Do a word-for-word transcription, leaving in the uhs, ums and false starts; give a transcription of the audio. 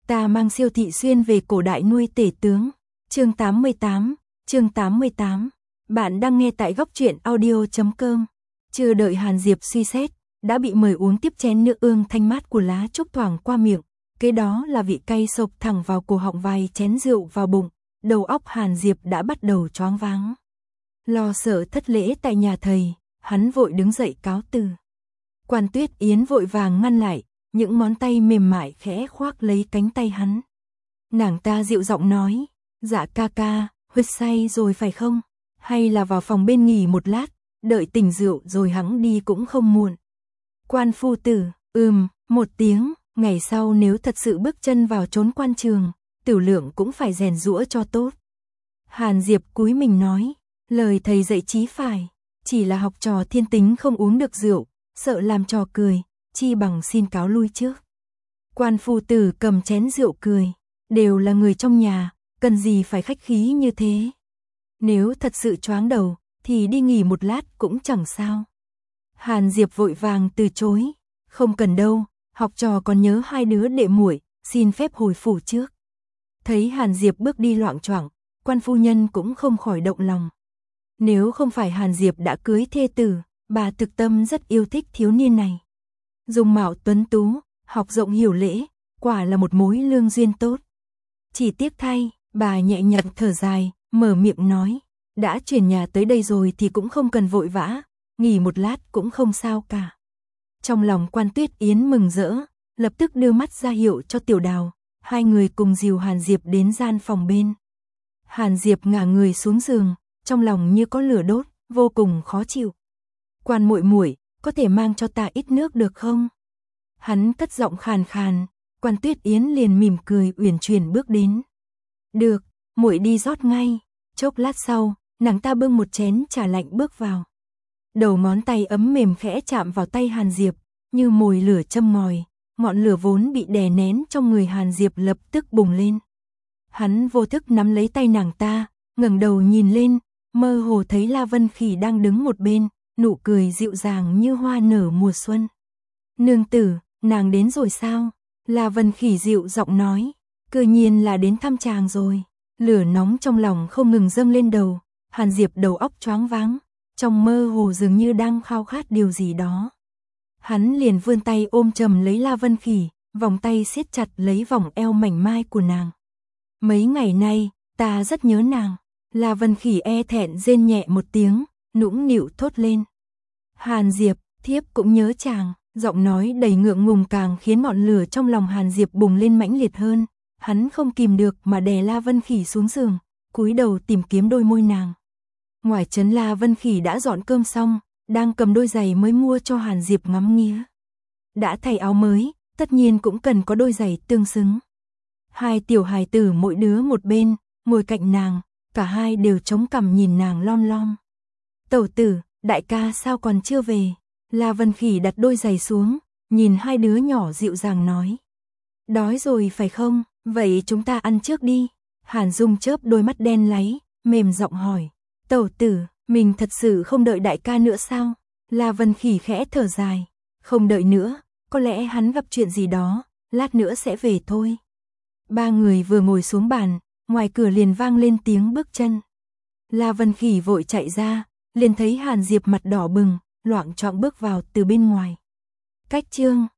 Ta mang Siêu Thị Xuyên về cổ đại nuôi tể tướng. Chương tám mươi tám, chương tám mươi tám. Bạn đang nghe tại góc truyện audio chấm com. Chưa đợi Hàn Diệp suy xét, đã bị mời uống tiếp chén nước ương thanh mát của lá trúc thoảng qua miệng. Kế đó là vị cay sộc thẳng vào cổ họng, vài chén rượu vào bụng, đầu óc Hàn Diệp đã bắt đầu choáng váng. Lo sợ thất lễ tại nhà thầy, hắn vội đứng dậy cáo từ. Quan Tuyết Yến vội vàng ngăn lại, những ngón tay mềm mại khẽ khoác lấy cánh tay hắn. Nàng ta dịu giọng nói, dạ ca ca, huyết say rồi phải không? Hay là vào phòng bên nghỉ một lát, đợi tỉnh rượu rồi hắn đi cũng không muộn. Quan phu tử, ừm, một tiếng, ngày sau nếu thật sự bước chân vào chốn quan trường, Tiểu Lượng cũng phải rèn giũa cho tốt. Hàn Diệp cúi mình nói, lời thầy dạy chí phải, chỉ là học trò thiên tính không uống được rượu, sợ làm trò cười, chi bằng xin cáo lui trước. Quan phu tử cầm chén rượu cười, đều là người trong nhà, cần gì phải khách khí như thế. Nếu thật sự choáng đầu, thì đi nghỉ một lát cũng chẳng sao. Hàn Diệp vội vàng từ chối, không cần đâu, học trò còn nhớ hai đứa đệ muội, xin phép hồi phủ trước. Thấy Hàn Diệp bước đi loạng choạng, quan phu nhân cũng không khỏi động lòng. Nếu không phải Hàn Diệp đã cưới thê tử, bà thực tâm rất yêu thích thiếu niên này. Dung mạo tuấn tú, học rộng hiểu lễ, quả là một mối lương duyên tốt. Chỉ tiếc thay, bà nhẹ nhàng thở dài, mở miệng nói, đã chuyển nhà tới đây rồi thì cũng không cần vội vã, nghỉ một lát cũng không sao cả. Trong lòng Quan Tuyết Yến mừng rỡ, lập tức đưa mắt ra hiệu cho Tiểu Đào, hai người cùng dìu Hàn Diệp đến gian phòng bên. Hàn Diệp ngả người xuống giường, trong lòng như có lửa đốt, vô cùng khó chịu. Quan muội muội, có thể mang cho ta ít nước được không? Hắn cất giọng khàn khàn, Quan Tuyết Yến liền mỉm cười uyển chuyển bước đến. Được, muội đi rót ngay. Chốc lát sau, nàng ta bưng một chén trà lạnh bước vào. Đầu ngón tay ấm mềm khẽ chạm vào tay Hàn Diệp, như mồi lửa châm ngòi, ngọn lửa vốn bị đè nén trong người Hàn Diệp lập tức bùng lên. Hắn vô thức nắm lấy tay nàng ta, ngẩng đầu nhìn lên, mơ hồ thấy La Vân Khỉ đang đứng một bên, nụ cười dịu dàng như hoa nở mùa xuân. Nương tử, nàng đến rồi sao? La Vân Khỉ dịu giọng nói, cơ nhiên là đến thăm chàng rồi. Lửa nóng trong lòng không ngừng dâng lên đầu, Hàn Diệp đầu óc choáng váng, trong mơ hồ dường như đang khao khát điều gì đó. Hắn liền vươn tay ôm chầm lấy La Vân Khỉ, vòng tay siết chặt lấy vòng eo mảnh mai của nàng. Mấy ngày nay, ta rất nhớ nàng. La Vân Khỉ e thẹn rên nhẹ một tiếng, nũng nịu thốt lên. Hàn Diệp, thiếp cũng nhớ chàng, giọng nói đầy ngượng ngùng càng khiến ngọn lửa trong lòng Hàn Diệp bùng lên mãnh liệt hơn. Hắn không kìm được mà đè La Vân Khỉ xuống giường, cúi đầu tìm kiếm đôi môi nàng. Ngoài trấn La Vân Khỉ đã dọn cơm xong, đang cầm đôi giày mới mua cho Hàn Diệp ngắm nghía. Đã thay áo mới, tất nhiên cũng cần có đôi giày tương xứng. Hai tiểu hài tử mỗi đứa một bên, ngồi cạnh nàng, cả hai đều chống cằm nhìn nàng lom lom. Tẩu tử, đại ca sao còn chưa về? La Vân Khỉ đặt đôi giày xuống, nhìn hai đứa nhỏ dịu dàng nói. Đói rồi phải không? Vậy chúng ta ăn trước đi. Hàn Dung chớp đôi mắt đen láy, mềm giọng hỏi. Tẩu tử, mình thật sự không đợi đại ca nữa sao? La Vân Khỉ khẽ thở dài. Không đợi nữa, có lẽ hắn gặp chuyện gì đó, lát nữa sẽ về thôi. Ba người vừa ngồi xuống bàn, ngoài cửa liền vang lên tiếng bước chân. La Vân Khỉ vội chạy ra, liền thấy Hàn Diệp mặt đỏ bừng, loạng choạng bước vào từ bên ngoài. Cách chương